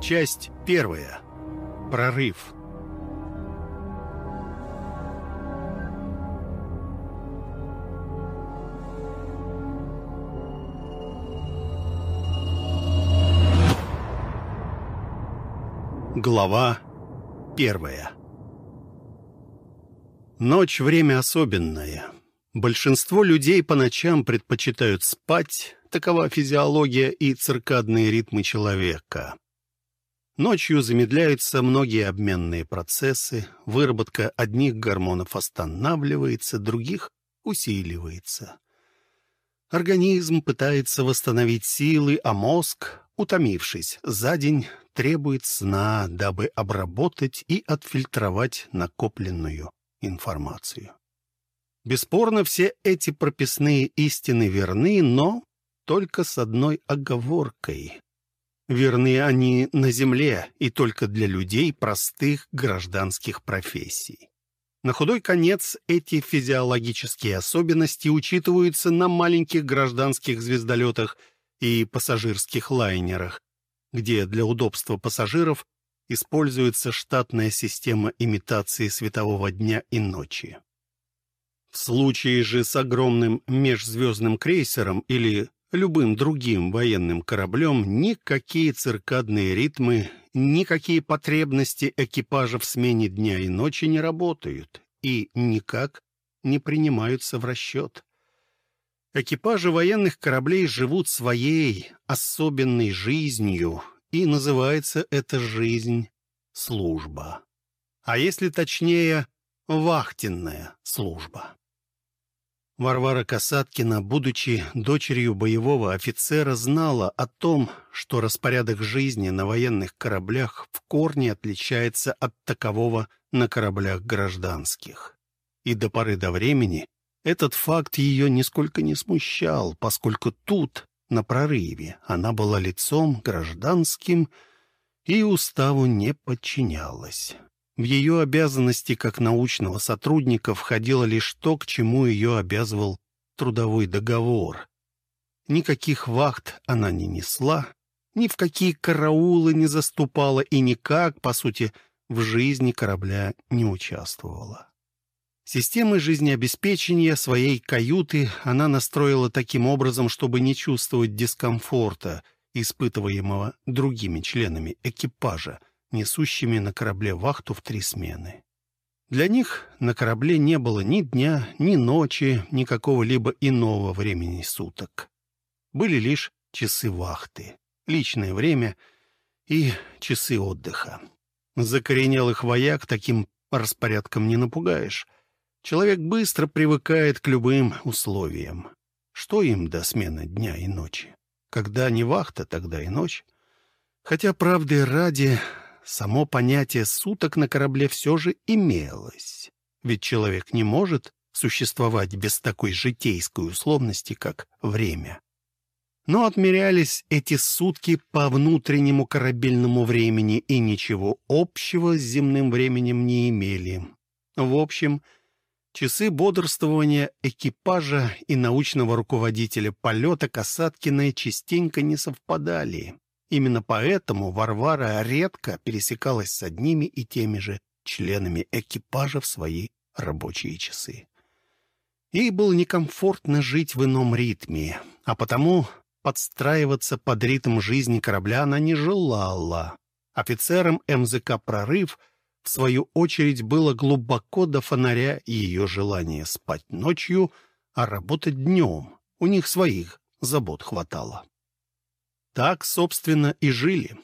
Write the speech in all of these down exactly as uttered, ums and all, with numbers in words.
Часть первая. Прорыв. Глава первая. Ночь — время особенное. Большинство людей по ночам предпочитают спать, такова физиология и циркадные ритмы человека. Ночью замедляются многие обменные процессы, выработка одних гормонов останавливается, других усиливается. Организм пытается восстановить силы, а мозг, утомившись за день, требует сна, дабы обработать и отфильтровать накопленную информацию. Бесспорно, все эти прописные истины верны, но только с одной оговоркой. Верны они на Земле и только для людей простых гражданских профессий. На худой конец эти физиологические особенности учитываются на маленьких гражданских звездолетах и пассажирских лайнерах, где для удобства пассажиров используется штатная система имитации светового дня и ночи. В случае же с огромным межзвездным крейсером или любым другим военным кораблем никакие циркадные ритмы, никакие потребности экипажа в смене дня и ночи не работают и никак не принимаются в расчет. Экипажи военных кораблей живут своей особенной жизнью, и называется эта жизнь служба. А если точнее, вахтенная служба. Варвара Касаткина, будучи дочерью боевого офицера, знала о том, что распорядок жизни на военных кораблях в корне отличается от такового на кораблях гражданских. И до поры до времени этот факт ее нисколько не смущал, поскольку тут, на прорыве, она была лицом гражданским и уставу не подчинялась. В ее обязанности как научного сотрудника входило лишь то, к чему ее обязывал трудовой договор. Никаких вахт она не несла, ни в какие караулы не заступала и никак, по сути, в жизни корабля не участвовала. Системы жизнеобеспечения своей каюты она настроила таким образом, чтобы не чувствовать дискомфорта, испытываемого другими членами экипажа, несущими на корабле вахту в три смены. Для них на корабле не было ни дня, ни ночи, ни какого-либо иного времени суток. Были лишь часы вахты, личное время и часы отдыха. Закоренелых вояк таким распорядком не напугаешь. Человек быстро привыкает к любым условиям. Что им до смены дня и ночи? Когда не вахта, тогда и ночь. Хотя, правды ради, само понятие суток на корабле все же имелось. Ведь человек не может существовать без такой житейской условности, как время. Но отмерялись эти сутки по внутреннему корабельному времени и ничего общего с земным временем не имели. В общем, часы бодрствования экипажа и научного руководителя полета Касаткиной частенько не совпадали. Именно поэтому Варвара редко пересекалась с одними и теми же членами экипажа в свои рабочие часы. Ей было некомфортно жить в ином ритме, а потому подстраиваться под ритм жизни корабля она не желала. Офицерам эм зэ ка «Прорыв» в свою очередь было глубоко до фонаря ее желание спать ночью, а работать днем. У них своих забот хватало. Так, собственно, и жили.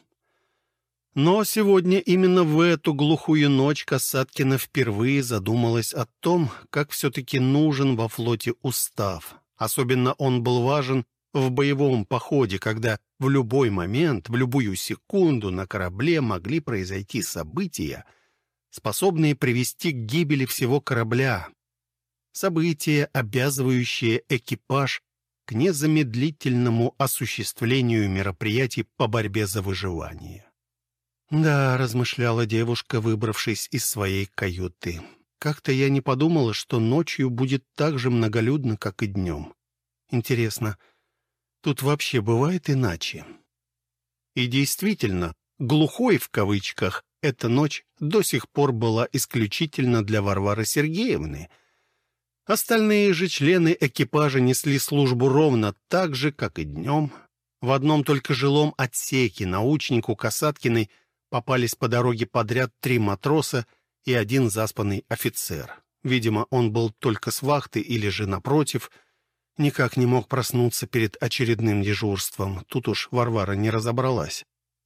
Но сегодня именно в эту глухую ночь Касаткина впервые задумалась о том, как все-таки нужен во флоте устав. Особенно он был важен в боевом походе, когда в любой момент, в любую секунду на корабле могли произойти события, способные привести к гибели всего корабля. События, обязывающие экипаж к незамедлительному осуществлению мероприятий по борьбе за выживание. «Да», — размышляла девушка, выбравшись из своей каюты, — «как-то я не подумала, что ночью будет так же многолюдно, как и днем. Интересно, тут вообще бывает иначе?» И действительно, «глухой» в кавычках эта ночь до сих пор была исключительно для Варвары Сергеевны. Остальные же члены экипажа несли службу ровно так же, как и днем. В одном только жилом отсеке научнику Касаткиной попались по дороге подряд три матроса и один заспанный офицер. Видимо, он был только с вахты или же, напротив, никак не мог проснуться перед очередным дежурством. Тут уж Варвара не разобралась.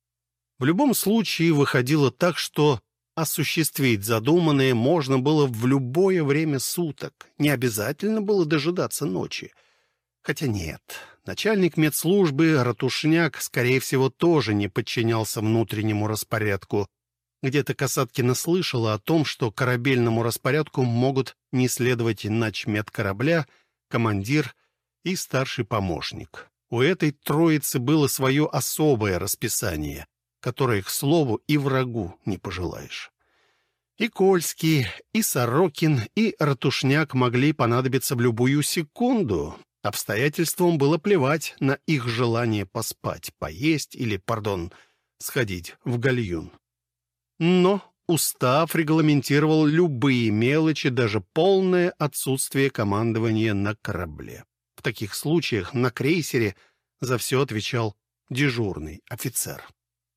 В любом случае выходило так, что осуществить задуманное можно было в любое время суток. Не обязательно было дожидаться ночи. Хотя нет, начальник медслужбы Ратушняк, скорее всего, тоже не подчинялся внутреннему распорядку. Где-то Касаткина слышала о том, что корабельному распорядку могут не следовать начмед корабля, командир и старший помощник. У этой троицы было свое особое расписание, которое, к слову, и врагу не пожелаешь. И Кольский, и Сорокин, и Ратушняк могли понадобиться в любую секунду. Обстоятельствам было плевать на их желание поспать, поесть или, пардон, сходить в гальюн. Но устав регламентировал любые мелочи, даже полное отсутствие командования на корабле. В таких случаях на крейсере за все отвечал дежурный офицер.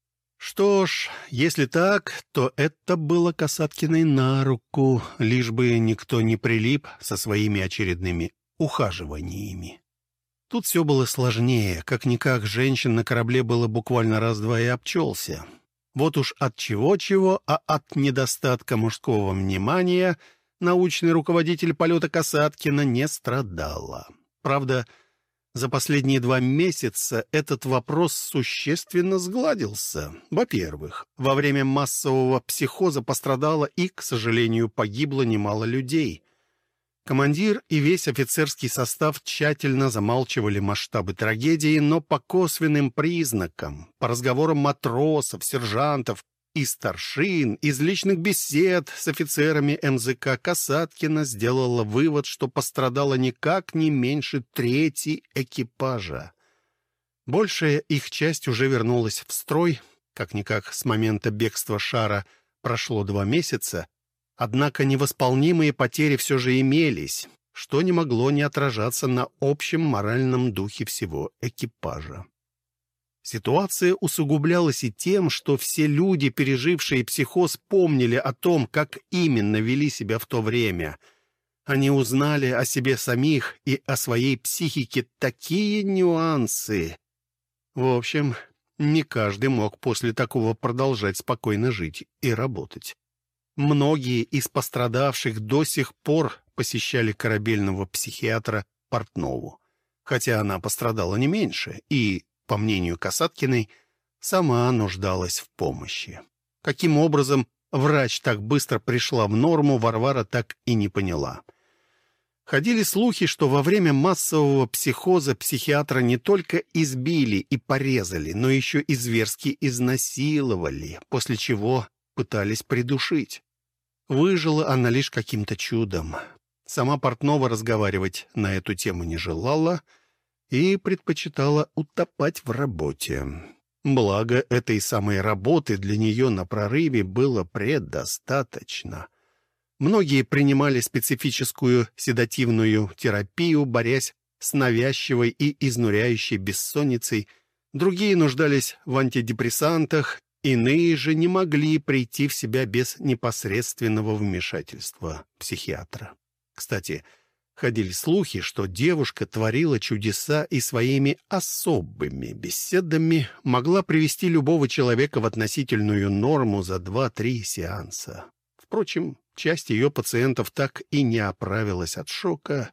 Что ж, если так, то это было Касаткиной на руку, лишь бы никто не прилип со своими очередными ухаживаниями. Тут все было сложнее. Как-никак женщин на корабле было буквально раз-два и обчелся. Вот уж от чего-чего, а от недостатка мужского внимания научный руководитель полета Касаткина не страдала. Правда, за последние два месяца этот вопрос существенно сгладился. Во-первых, во время массового психоза пострадало и, к сожалению, погибло немало людей. Командир и весь офицерский состав тщательно замалчивали масштабы трагедии, но по косвенным признакам, по разговорам матросов, сержантов и старшин, из личных бесед с офицерами эм зэ ка Касаткина сделала вывод, что пострадало никак не меньше трети экипажа. Большая их часть уже вернулась в строй, как-никак с момента бегства шара прошло два месяца, однако невосполнимые потери все же имелись, что не могло не отражаться на общем моральном духе всего экипажа. Ситуация усугублялась и тем, что все люди, пережившие психоз, помнили о том, как именно вели себя в то время. Они узнали о себе самих и о своей психике такие нюансы. В общем, не каждый мог после такого продолжать спокойно жить и работать. Многие из пострадавших до сих пор посещали корабельного психиатра Портнову, хотя она пострадала не меньше и, по мнению Касаткиной, сама нуждалась в помощи. Каким образом врач так быстро пришла в норму, Варвара так и не поняла. Ходили слухи, что во время массового психоза психиатра не только избили и порезали, но еще и зверски изнасиловали, после чего пытались придушить. Выжила она лишь каким-то чудом. Сама Портнова разговаривать на эту тему не желала и предпочитала утопать в работе. Благо, этой самой работы для нее на прорыве было предостаточно. Многие принимали специфическую седативную терапию, борясь с навязчивой и изнуряющей бессонницей, другие нуждались в антидепрессантах, иные же не могли прийти в себя без непосредственного вмешательства психиатра. Кстати, ходили слухи, что девушка творила чудеса и своими особыми беседами могла привести любого человека в относительную норму за два-три сеанса. Впрочем, часть ее пациентов так и не оправилась от шока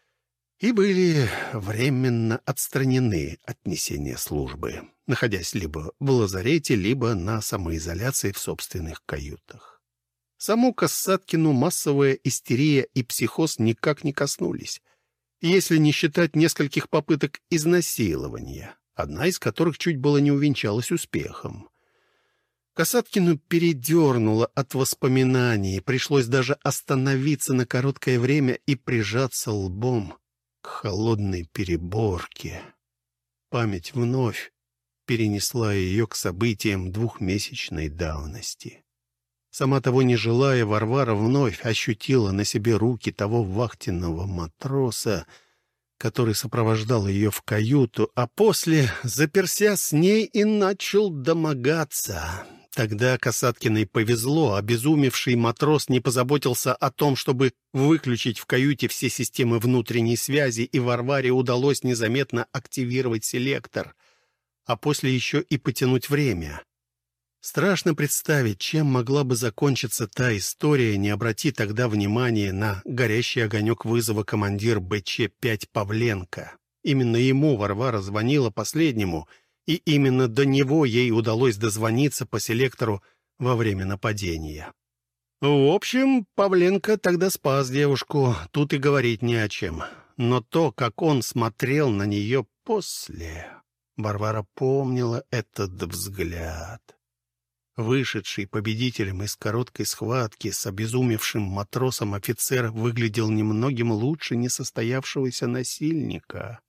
и были временно отстранены от несения службы, находясь либо в лазарете, либо на самоизоляции в собственных каютах. Саму Касаткину массовая истерия и психоз никак не коснулись, если не считать нескольких попыток изнасилования, одна из которых чуть было не увенчалась успехом. Касаткину передернуло от воспоминаний, пришлось даже остановиться на короткое время и прижаться лбом к холодной переборке. Память вновь перенесла ее к событиям двухмесячной давности. Сама того не желая, Варвара вновь ощутила на себе руки того вахтенного матроса, который сопровождал ее в каюту, а после заперся с ней и начал домогаться. Тогда Касаткиной повезло, обезумевший матрос не позаботился о том, чтобы выключить в каюте все системы внутренней связи, и Варваре удалось незаметно активировать селектор, а после еще и потянуть время. Страшно представить, чем могла бы закончиться та история, не обрати тогда внимания на горящий огонек вызова командир Бэ Че пять Павленко. Именно ему Варвара звонила последнему, и именно до него ей удалось дозвониться по селектору во время нападения. В общем, Павленко тогда спас девушку, тут и говорить не о чем. Но то, как он смотрел на нее после... Варвара помнила этот взгляд. Вышедший победителем из короткой схватки с обезумевшим матросом офицер выглядел немногим лучше несостоявшегося насильника.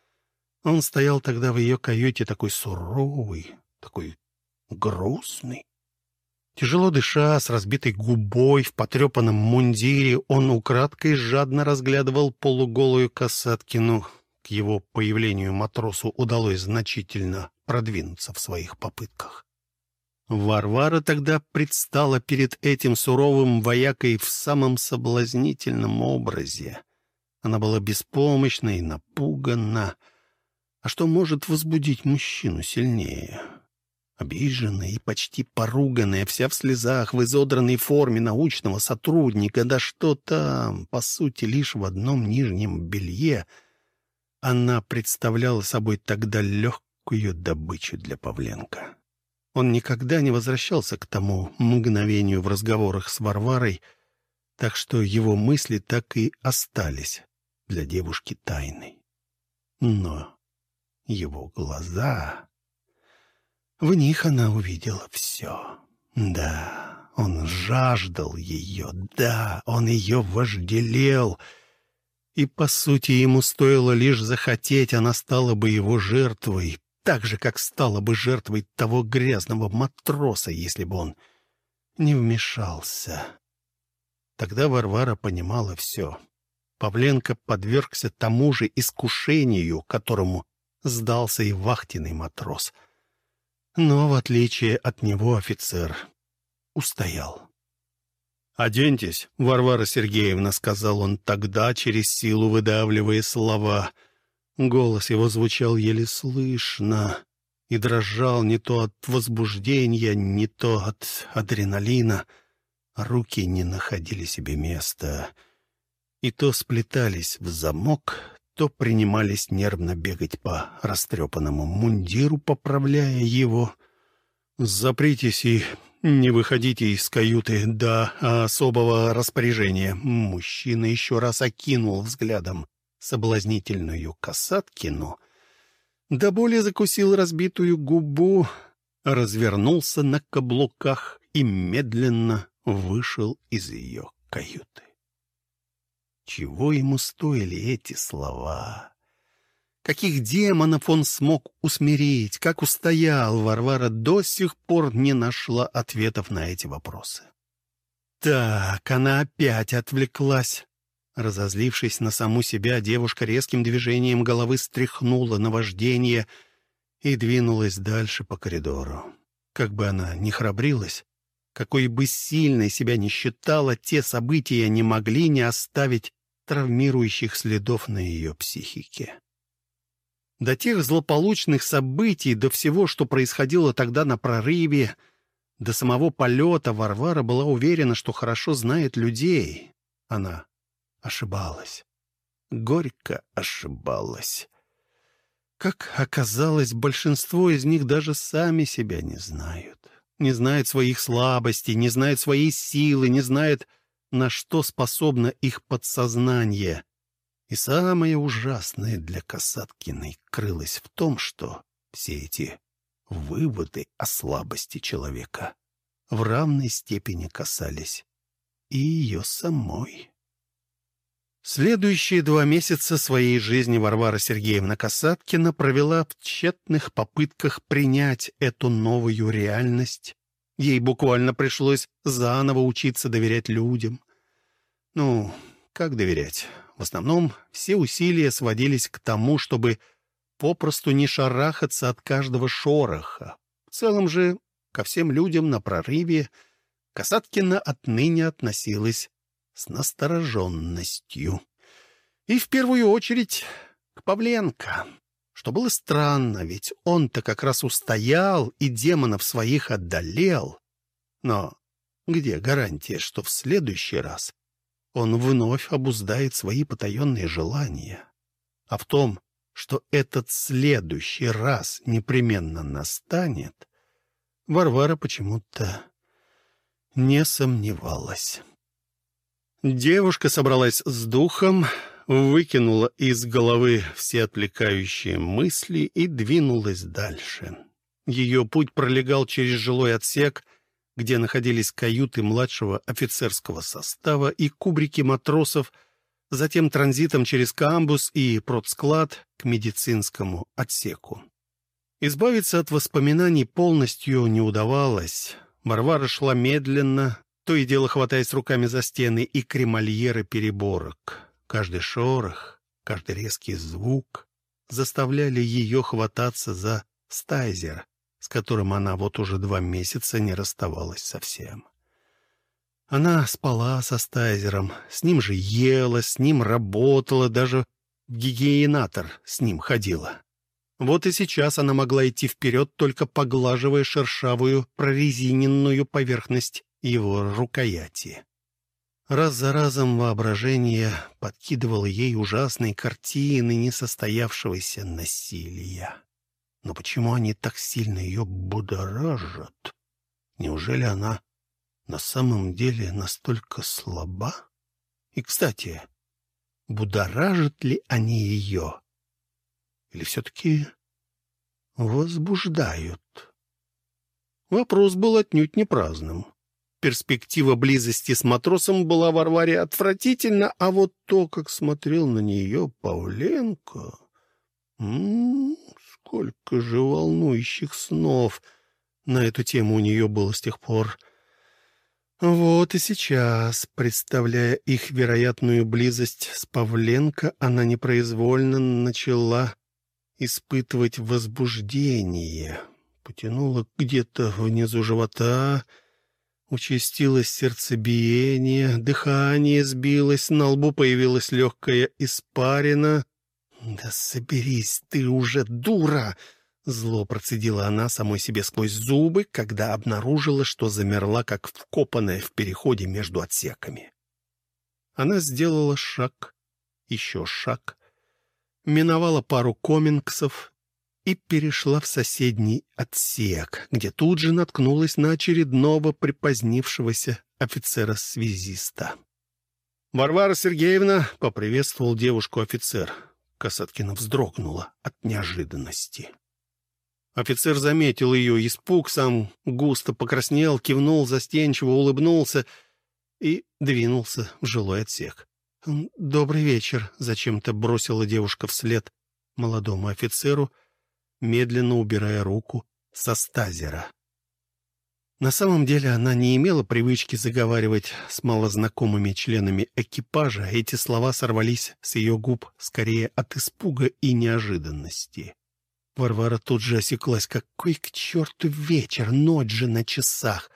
Он стоял тогда в ее каюте такой суровый, такой грустный. Тяжело дыша, с разбитой губой, в потрепанном мундире, он украдкой жадно разглядывал полуголую Касаткину. К его появлению матросу удалось значительно продвинуться в своих попытках. Варвара тогда предстала перед этим суровым воякой в самом соблазнительном образе. Она была беспомощна и напугана. А что может возбудить мужчину сильнее? Обиженная и почти поруганная, вся в слезах, в изодранной форме научного сотрудника, да что там, по сути, лишь в одном нижнем белье, она представляла собой тогда легкую добычу для Павленко. Он никогда не возвращался к тому мгновению в разговорах с Варварой, так что его мысли так и остались для девушки тайной. Но его глаза... В них она увидела все. Да, он жаждал ее, да, он ее вожделел. И, по сути, ему стоило лишь захотеть, она стала бы его жертвой, так же, как стала бы жертвой того грязного матроса, если бы он не вмешался. Тогда Варвара понимала все. Павленко подвергся тому же искушению, которому сдался и вахтенный матрос. Но, в отличие от него, офицер устоял. «Оденьтесь, Варвара Сергеевна», — сказал он тогда, через силу выдавливая слова. Голос его звучал еле слышно и дрожал не то от возбуждения, не то от адреналина. Руки не находили себе места и то сплетались в замок, то принимались нервно бегать по растрепанному мундиру, поправляя его. «Запритесь и не выходите из каюты до особого распоряжения». Мужчина еще раз окинул взглядом соблазнительную Касаткину, до боли закусил разбитую губу, развернулся на каблуках и медленно вышел из ее каюты. Чего ему стоили эти слова? Каких демонов он смог усмирить? Как устоял? Варвара до сих пор не нашла ответов на эти вопросы. Так, она опять отвлеклась. Разозлившись на саму себя, девушка резким движением головы стряхнула наваждение и двинулась дальше по коридору. Как бы она ни храбрилась, какой бы сильной себя ни считала, те события не могли не оставить травмирующих следов на ее психике. До тех злополучных событий, до всего, что происходило тогда на прорыве, до самого полета, Варвара была уверена, что хорошо знает людей. Она ошибалась. Горько ошибалась. Как оказалось, большинство из них даже сами себя не знают. Не знают своих слабостей, не знают своей силы, не знают, на что способно их подсознание. И самое ужасное для Касаткиной крылось в том, что все эти выводы о слабости человека в равной степени касались и ее самой. Следующие два месяца своей жизни Варвара Сергеевна Касаткина провела в тщетных попытках принять эту новую реальность. Ей буквально пришлось заново учиться доверять людям. Ну, как доверять? В основном все усилия сводились к тому, чтобы попросту не шарахаться от каждого шороха. В целом же ко всем людям на прорыве Касаткина отныне относилась с настороженностью. И в первую очередь к Павленко, что было странно, ведь он-то как раз устоял и демонов своих одолел. Но где гарантия, что в следующий раз он вновь обуздает свои потаенные желания? А в том, что этот следующий раз непременно настанет, Варвара почему-то не сомневалась. Девушка собралась с духом, выкинула из головы все отвлекающие мысли и двинулась дальше. Ее путь пролегал через жилой отсек, где находились каюты младшего офицерского состава и кубрики матросов, затем транзитом через камбуз и продсклад к медицинскому отсеку. Избавиться от воспоминаний полностью не удавалось. Варвара шла медленно, то и дело хватаясь руками за стены и кремольеры переборок. Каждый шорох, каждый резкий звук заставляли ее хвататься за стайзер, с которым она вот уже два месяца не расставалась совсем. Она спала со стайзером, с ним же ела, с ним работала, даже в гигиенатор с ним ходила. Вот и сейчас она могла идти вперед, только поглаживая шершавую прорезиненную поверхность его рукояти. Раз за разом воображение подкидывало ей ужасные картины несостоявшегося насилия. Но почему они так сильно ее будоражат? Неужели она на самом деле настолько слаба? И, кстати, будоражат ли они ее? Или все-таки возбуждают? Вопрос был отнюдь не праздным. Перспектива близости с матросом была Варваре отвратительна, а вот то, как смотрел на нее Павленко... М-м, сколько же волнующих снов на эту тему у нее было с тех пор. Вот и сейчас, представляя их вероятную близость с Павленко, она непроизвольно начала испытывать возбуждение. Потянула где-то внизу живота, участилось сердцебиение, дыхание сбилось, на лбу появилась легкая испарина. «Да соберись ты уже, дура!» — зло процедила она самой себе сквозь зубы, когда обнаружила, что замерла, как вкопанная в переходе между отсеками. Она сделала шаг, еще шаг, миновала пару комингсов и перешла в соседний отсек, где тут же наткнулась на очередного припозднившегося офицера-связиста. «Варвара Сергеевна!» — поприветствовал девушку офицер. Касаткина вздрогнула от неожиданности. Офицер заметил ее испуг, сам густо покраснел, кивнул застенчиво, улыбнулся и двинулся в жилой отсек. «Добрый вечер», — зачем-то бросила девушка вслед молодому офицеру, медленно убирая руку со стазера. На самом деле она не имела привычки заговаривать с малознакомыми членами экипажа. Эти слова сорвались с ее губ скорее от испуга и неожиданности. Варвара тут же осеклась. Какой к черту вечер, ночь же на часах.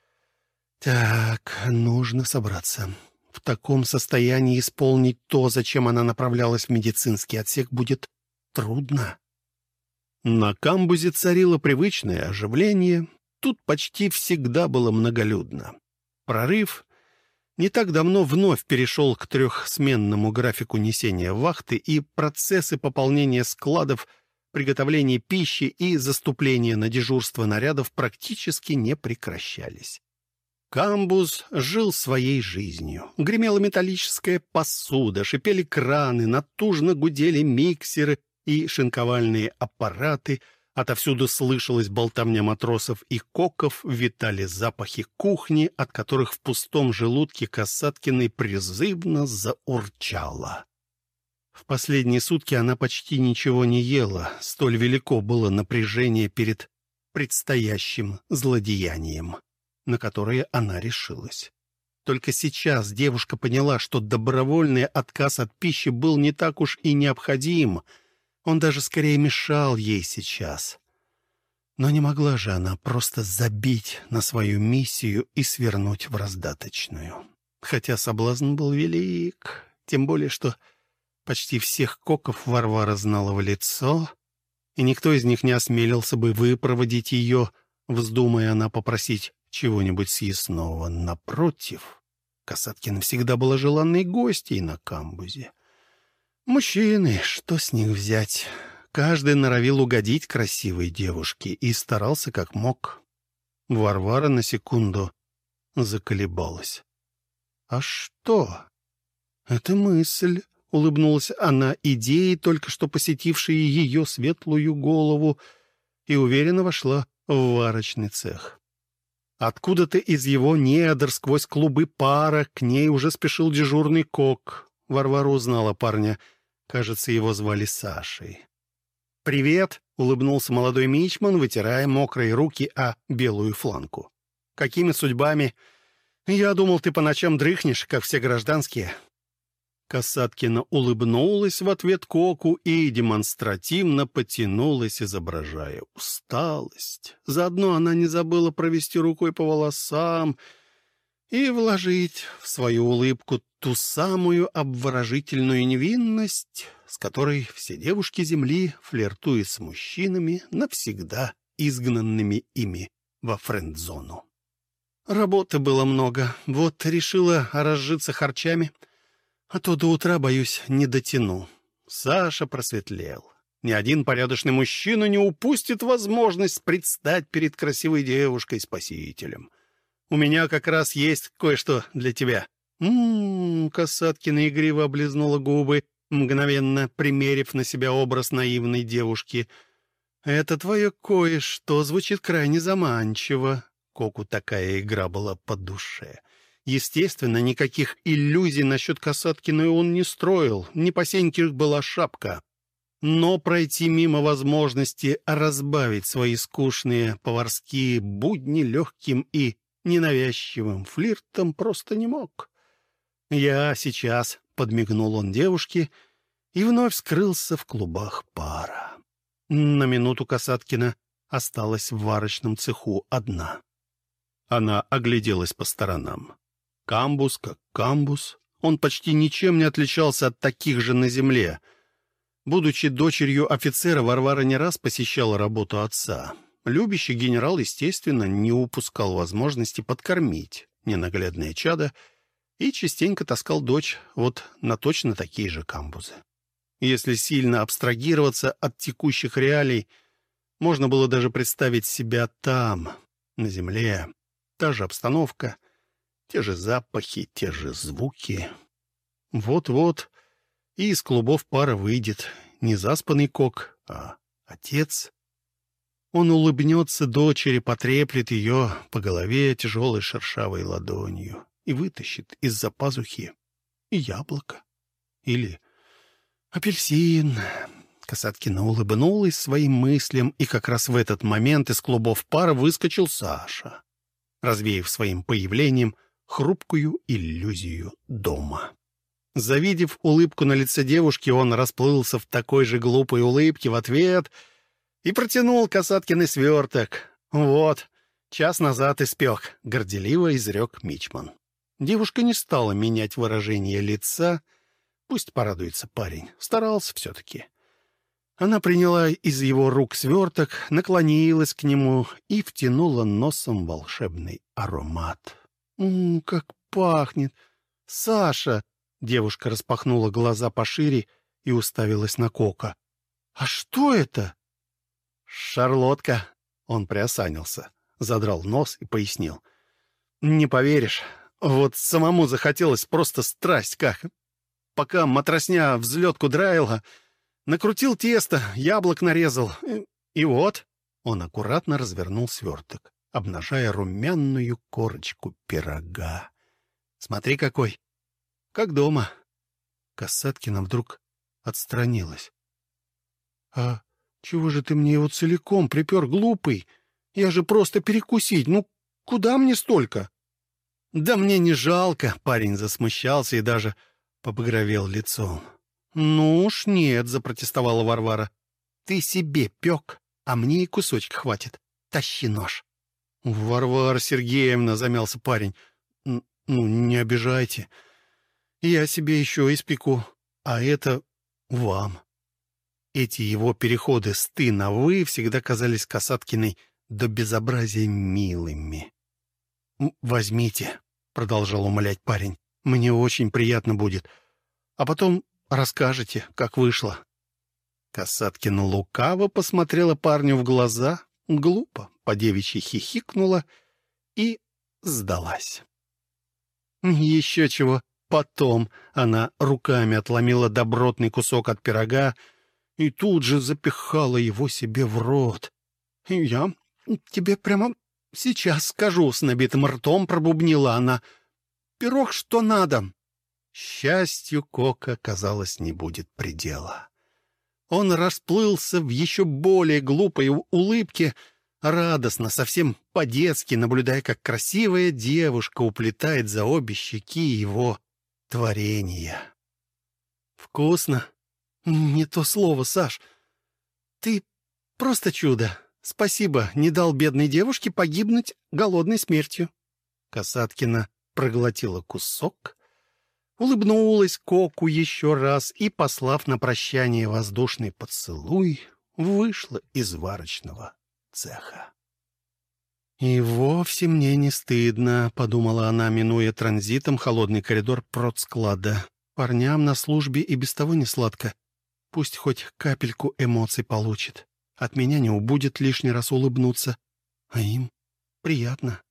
Так, нужно собраться. В таком состоянии исполнить то, зачем она направлялась в медицинский отсек, будет трудно. На камбузе царило привычное оживление. Тут почти всегда было многолюдно. Прорыв не так давно вновь перешел к трехсменному графику несения вахты, и процессы пополнения складов, приготовления пищи и заступления на дежурство нарядов практически не прекращались. Камбуз жил своей жизнью. Гремела металлическая посуда, шипели краны, натужно гудели миксеры и шинковальные аппараты, Отовсюду слышалась болтовня матросов и коков, витали запахи кухни, от которых в пустом желудке Касаткиной призывно заурчало. В последние сутки она почти ничего не ела, столь велико было напряжение перед предстоящим злодеянием, на которое она решилась. Только сейчас девушка поняла, что добровольный отказ от пищи был не так уж и необходим. Он даже скорее мешал ей сейчас. Но не могла же она просто забить на свою миссию и свернуть в раздаточную. Хотя соблазн был велик, тем более, что почти всех коков Варвара знала в лицо, и никто из них не осмелился бы выпроводить ее, вздумая она попросить чего-нибудь съестного. Напротив, Касаткина всегда была желанной гостьей на камбузе. Мужчины, что с них взять? Каждый норовил угодить красивой девушке и старался как мог. Варвара на секунду заколебалась. «А что?» «Это мысль», — улыбнулась она идеей, только что посетившей ее светлую голову, и уверенно вошла в варочный цех. Откуда-то из его недр сквозь клубы пара к ней уже спешил дежурный кок. Варвара узнала парня. Кажется, его звали Сашей. «Привет!» — улыбнулся молодой мичман, вытирая мокрые руки о белую фланку. «Какими судьбами? Я думал, ты по ночам дрыхнешь, как все гражданские». Касаткина улыбнулась в ответ коку и демонстративно потянулась, изображая усталость. Заодно она не забыла провести рукой по волосам и вложить в свою улыбку ту самую обворожительную невинность, с которой все девушки Земли флиртуют с мужчинами, навсегда изгнанными ими во френд-зону. Работы было много, вот решила разжиться харчами, а то до утра, боюсь, не дотяну. Саша просветлел. Ни один порядочный мужчина не упустит возможность предстать перед красивой девушкой-спасителем. У меня как раз есть кое-что для тебя. М-м-м, Касаткина игриво облизнула губы, мгновенно примерив на себя образ наивной девушки. Это твое кое-что звучит крайне заманчиво. Коку такая игра была по душе. Естественно, никаких иллюзий насчет Касаткиной он не строил, не по сеньке была шапка. Но пройти мимо возможности разбавить свои скучные поварские будни легким и ненавязчивым флиртом просто не мог. «Я сейчас», — подмигнул он девушке, и вновь скрылся в клубах пара. На минуту Касаткина осталась в варочном цеху одна. Она огляделась по сторонам. Камбуз как камбуз. Он почти ничем не отличался от таких же на земле. Будучи дочерью офицера, Варвара не раз посещала работу отца. Любящий генерал, естественно, не упускал возможности подкормить ненаглядное чадо и частенько таскал дочь вот на точно такие же камбузы. Если сильно абстрагироваться от текущих реалий, можно было даже представить себя там, на земле. Та же обстановка, те же запахи, те же звуки. Вот-вот и из клубов пара выйдет не заспанный кок, а отец. Он улыбнется дочери, потреплет ее по голове тяжелой шершавой ладонью и вытащит из-за пазухи яблоко или апельсин. Касаткина улыбнулась своим мыслям, и как раз в этот момент из клубов пара выскочил Саша, развеяв своим появлением хрупкую иллюзию дома. Завидев улыбку на лице девушки, он расплылся в такой же глупой улыбке в ответ и протянул Касаткиной сверток. «Вот, час назад испек», — горделиво изрек мичман. Девушка не стала менять выражение лица. Пусть порадуется парень. Старался все-таки. Она приняла из его рук сверток, наклонилась к нему и втянула носом волшебный аромат. «М-м, как пахнет! Саша!» Девушка распахнула глаза пошире и уставилась на Кока. «А что это?» «Шарлотка!» Он приосанился, задрал нос и пояснил. «Не поверишь, вот самому захотелось просто страсть как. Пока матросня взлетку драила, накрутил тесто, яблок нарезал. И вот он аккуратно развернул сверток, обнажая румяную корочку пирога. «Смотри какой! Как дома!» Касаткина вдруг отстранилась. «А чего же ты мне его целиком припер, глупый? Я же просто перекусить. Ну, куда мне столько?» «Да мне не жалко!» — парень засмущался и даже побагровел лицом. «Ну уж нет!» — запротестовала Варвара. «Ты себе пек, а мне и кусочка хватит. Тащи нож». «Варвара Сергеевна!» — замялся парень. «Ну, не обижайте. Я себе еще испеку, а это вам». Эти его переходы с «ты» на «вы» всегда казались Касаткиной до безобразия милыми. «Возьмите», — продолжал умолять парень, — «мне очень приятно будет. А потом расскажете, как вышло». Касаткина лукаво посмотрела парню в глаза, глупо, по-девичьи хихикнула и сдалась. Еще чего, потом она руками отломила добротный кусок от пирога и тут же запихала его себе в рот. «Я тебе прямо сейчас скажу», — с набитым ртом пробубнила она. «Пирог что надо». Счастью Кока, казалось, не будет предела. Он расплылся в еще более глупой улыбке, радостно, совсем по-детски, наблюдая, как красивая девушка уплетает за обе щеки его творения. «Вкусно? Не то слово, Саш. Ты просто чудо. Спасибо, не дал бедной девушке погибнуть голодной смертью». Касаткина проглотила кусок, улыбнулась Коку еще раз и, послав на прощание воздушный поцелуй, вышла из варочного цеха. «И вовсе мне не стыдно», — подумала она, минуя транзитом холодный коридор продсклада. «Парням на службе и без того не сладко. Пусть хоть капельку эмоций получит. От меня не убудет лишний раз улыбнуться. А им приятно».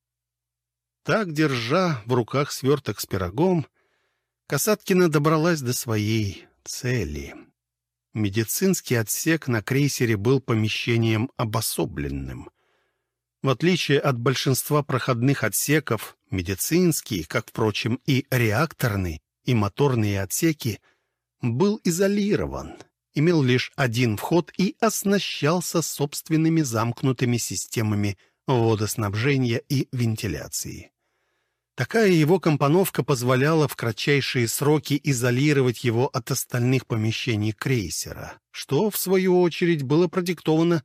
Так, держа в руках сверток с пирогом, Касаткина добралась до своей цели. Медицинский отсек на крейсере был помещением обособленным. В отличие от большинства проходных отсеков, медицинский, как, впрочем, и реакторный, и моторные отсеки, был изолирован, имел лишь один вход и оснащался собственными замкнутыми системами водоснабжения и вентиляции. Такая его компоновка позволяла в кратчайшие сроки изолировать его от остальных помещений крейсера, что, в свою очередь, было продиктовано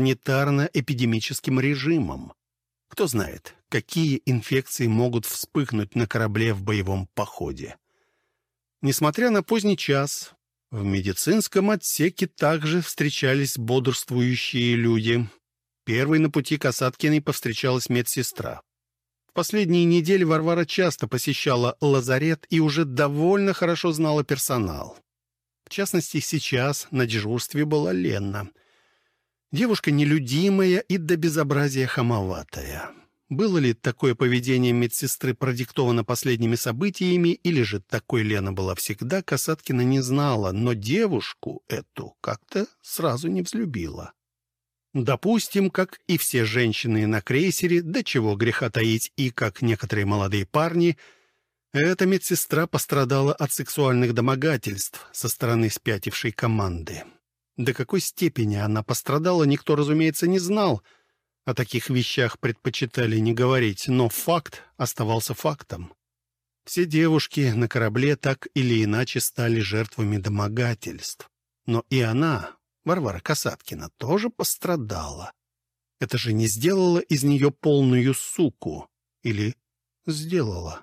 санитарно-эпидемическим режимом. Кто знает, какие инфекции могут вспыхнуть на корабле в боевом походе. Несмотря на поздний час, в медицинском отсеке также встречались бодрствующие люди. Первой на пути Касаткиной повстречалась медсестра. В последние недели Варвара часто посещала лазарет и уже довольно хорошо знала персонал. В частности, сейчас на дежурстве была Лена. Девушка нелюдимая и до безобразия хамоватая. Было ли такое поведение медсестры продиктовано последними событиями, или же такой Лена была всегда, Касаткина не знала, но девушку эту как-то сразу не взлюбила. Допустим, как и все женщины на крейсере, до чего греха таить, и как некоторые молодые парни, эта медсестра пострадала от сексуальных домогательств со стороны спятившей команды. До какой степени она пострадала, никто, разумеется, не знал. О таких вещах предпочитали не говорить, но факт оставался фактом. Все девушки на корабле так или иначе стали жертвами домогательств. Но и она, Варвара Касаткина, тоже пострадала. Это же не сделало из нее полную суку. Или сделала?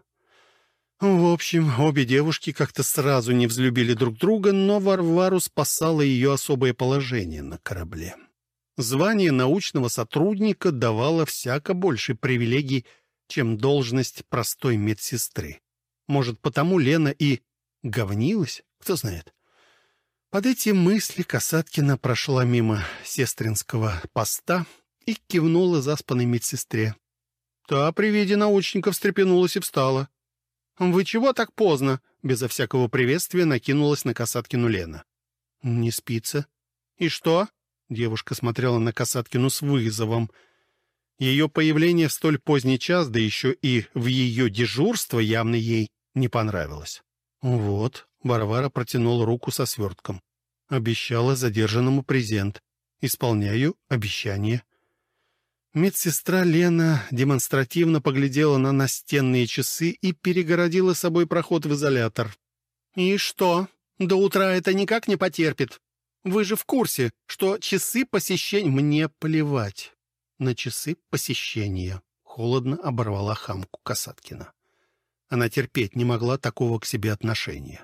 В общем, обе девушки как-то сразу не взлюбили друг друга, но Варвару спасало ее особое положение на корабле. Звание научного сотрудника давало всяко больше привилегий, чем должность простой медсестры. Может, потому Лена и говнилась? Кто знает. Под эти мысли Касаткина прошла мимо сестринского поста и кивнула заспанной медсестре. Та при виде научника встрепенулась и встала. «Вы чего так поздно?» — безо всякого приветствия накинулась на Касаткину Лена. «Не спится». «И что?» Девушка смотрела на Касаткину с вызовом. Ее появление в столь поздний час, да еще и в ее дежурство, явно ей не понравилось. «Вот», — Варвара протянула руку со свертком. «Обещала задержанному презент. Исполняю обещание». Медсестра Лена демонстративно поглядела на настенные часы и перегородила собой проход в изолятор. «И что? До утра это никак не потерпит. Вы же в курсе, что часы посещения...» «Мне плевать на часы посещения», — холодно оборвала хамку Касаткина. Она терпеть не могла такого к себе отношения.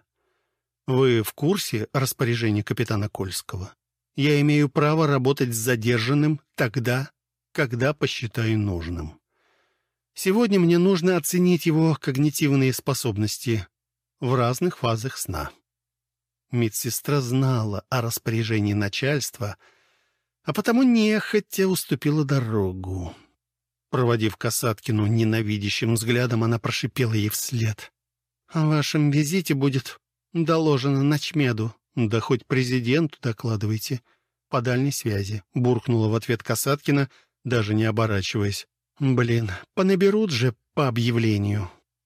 «Вы в курсе распоряжения капитана Кольского? Я имею право работать с задержанным тогда, когда посчитаю нужным. Сегодня мне нужно оценить его когнитивные способности в разных фазах сна». Медсестра знала о распоряжении начальства, а потому нехотя уступила дорогу. Проводив Касаткину ненавидящим взглядом, она прошипела ей вслед: «О вашем визите будет доложено начмеду». «Да хоть президенту докладывайте по дальней связи», — буркнула в ответ Касаткина, даже не оборачиваясь. «Блин, понаберут же по объявлению».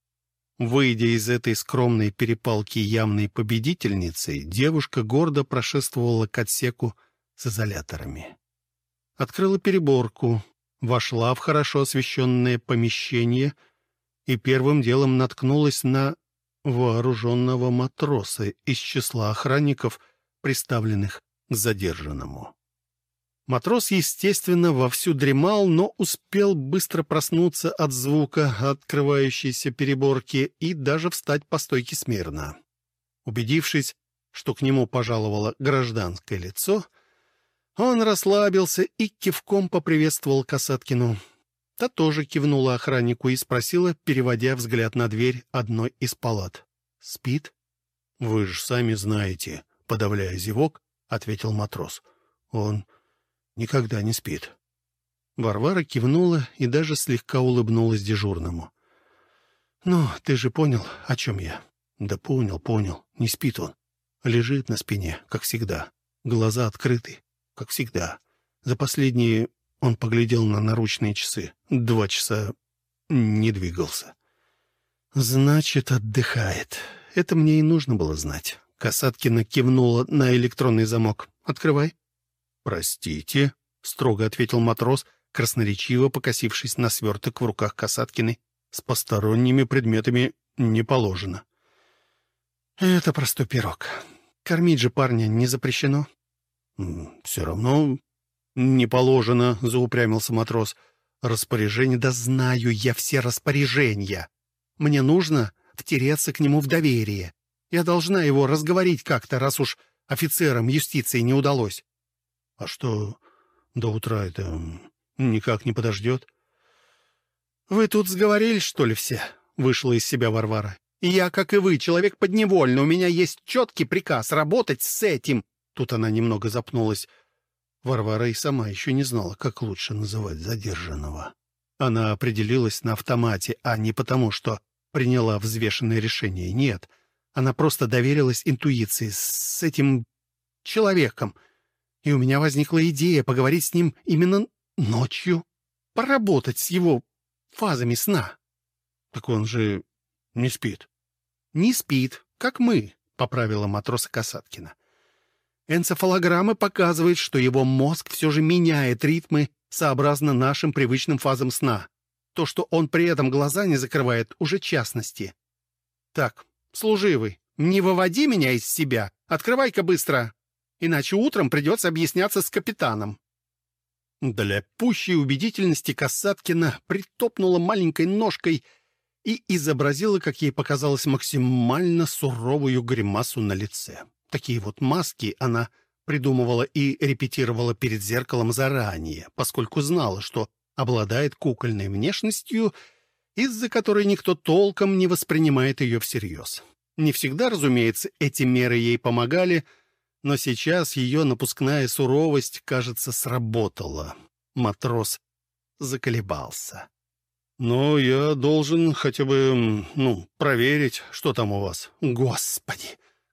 Выйдя из этой скромной перепалки явной победительницей, девушка гордо прошествовала к отсеку с изоляторами. Открыла переборку, вошла в хорошо освещенное помещение и первым делом наткнулась на вооруженного матроса из числа охранников, приставленных к задержанному. Матрос, естественно, вовсю дремал, но успел быстро проснуться от звука открывающейся переборки и даже встать по стойке смирно. Убедившись, что к нему пожаловало гражданское лицо, он расслабился и кивком поприветствовал Касаткину. Та тоже кивнула охраннику и спросила, переводя взгляд на дверь одной из палат: «Спит?» «Вы же сами знаете», — подавляя зевок, ответил матрос. «Он никогда не спит». Варвара кивнула и даже слегка улыбнулась дежурному. «Ну, ты же понял, о чем я?» «Да понял, понял. Не спит он. Лежит на спине, как всегда. Глаза открыты, как всегда. За последние...» Он поглядел на наручные часы. Два часа не двигался. «Значит, отдыхает. Это мне и нужно было знать». Касаткина кивнула на электронный замок. «Открывай». «Простите», — строго ответил матрос, красноречиво покосившись на сверток в руках Касаткиной. «С посторонними предметами не положено». «Это простой пирог. Кормить же парня не запрещено». «Все равно не положено», — заупрямился матрос. «Распоряжение...» «Да знаю я все распоряжения. Мне нужно втереться к нему в доверие. Я должна его разговорить как-то, раз уж офицерам юстиции не удалось». «А что, до утра это никак не подождет?» «Вы тут сговорились, что ли, все?» — вышла из себя Варвара. «Я, как и вы, человек подневольный. У меня есть четкий приказ работать с этим». Тут она немного запнулась. Варвара и сама еще не знала, как лучше называть задержанного. Она определилась на автомате, а не потому, что приняла взвешенное решение. Нет, она просто доверилась интуиции с этим человеком. И у меня возникла идея поговорить с ним именно ночью, поработать с его фазами сна. «Так он же не спит». «Не спит, как мы», — поправила матроса Касаткина. «Энцефалограмма показывает, что его мозг все же меняет ритмы сообразно нашим привычным фазам сна. То, что он при этом глаза не закрывает, уже частности. Так, служивый, не выводи меня из себя, открывай-ка быстро, иначе утром придется объясняться с капитаном». Для пущей убедительности Касаткина притопнула маленькой ножкой и изобразила, как ей показалось, максимально суровую гримасу на лице. Такие вот маски она придумывала и репетировала перед зеркалом заранее, поскольку знала, что обладает кукольной внешностью, из-за которой никто толком не воспринимает ее всерьез. Не всегда, разумеется, эти меры ей помогали, но сейчас ее напускная суровость, кажется, сработала. Матрос заколебался. «Но я должен хотя бы, ну, проверить, что там у вас». «Господи!»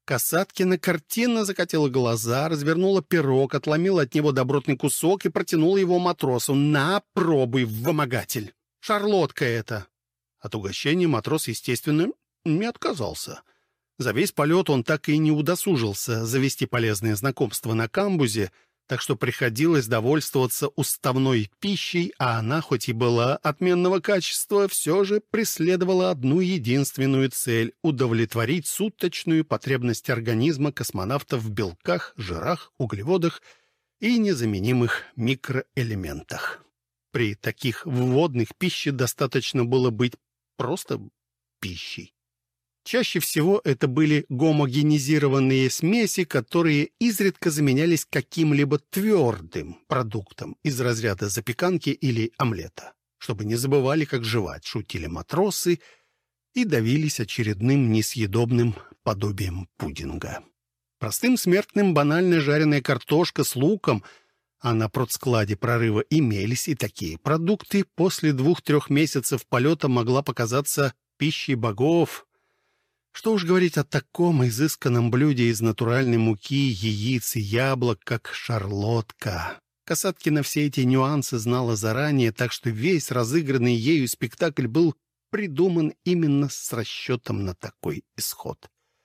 Касаткина картинно закатила глаза, развернула пирог, отломила от него добротный кусок и протянула его матросу. «На, пробуй, вымогатель! Шарлотка это!» От угощения матрос, естественно, не отказался. За весь полет он так и не удосужился завести полезные знакомства на камбузе, так что приходилось довольствоваться уставной пищей, а она, хоть и была отменного качества, все же преследовала одну единственную цель — удовлетворить суточную потребность организма космонавтов в белках, жирах, углеводах и незаменимых микроэлементах. При таких вводных пище достаточно было быть просто пищей. Чаще всего это были гомогенизированные смеси, которые изредка заменялись каким-либо твердым продуктом из разряда запеканки или омлета. Чтобы не забывали, как жевать, шутили матросы и давились очередным несъедобным подобием пудинга. Простым смертным банальная жареная картошка с луком, а на продскладе прорыва имелись и такие продукты, после двух-трех месяцев полета могла показаться пищей богов. Что уж говорить о таком изысканном блюде из натуральной муки, яиц и яблок, как шарлотка. Касаткина все эти нюансы знала заранее, так что весь разыгранный ею спектакль был придуман именно с расчетом на такой исход.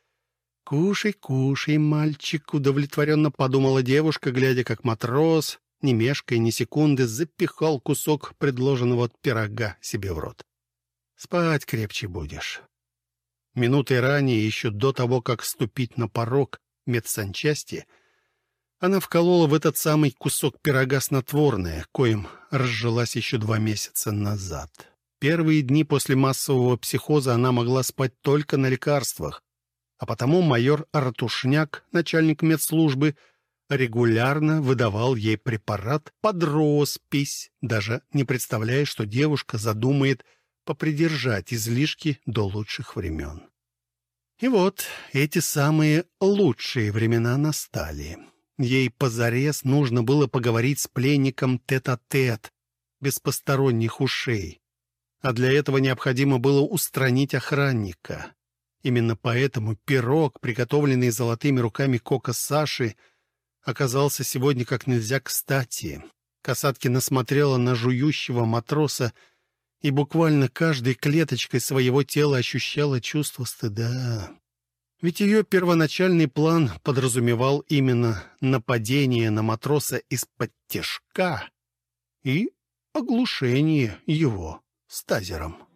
«Кушай, кушай, мальчик», — удовлетворенно подумала девушка, глядя, как матрос, не мешкая ни секунды, запихал кусок предложенного пирога себе в рот. «Спать крепче будешь». Минутой ранее, еще до того, как ступить на порог медсанчасти, она вколола в этот самый кусок пирога снотворное, коим разжилась еще два месяца назад. Первые дни после массового психоза она могла спать только на лекарствах, а потому майор Ратушняк, начальник медслужбы, регулярно выдавал ей препарат под роспись, даже не представляя, что девушка задумает попридержать излишки до лучших времен. И вот эти самые лучшие времена настали. Ей позарез нужно было поговорить с пленником тет-а-тет, без посторонних ушей. А для этого необходимо было устранить охранника. Именно поэтому пирог, приготовленный золотыми руками Кока Саши, оказался сегодня как нельзя кстати. Касаткина смотрела на жующего матроса и буквально каждой клеточкой своего тела ощущала чувство стыда. Ведь ее первоначальный план подразумевал именно нападение на матроса из-под тишка и оглушение его с тазером.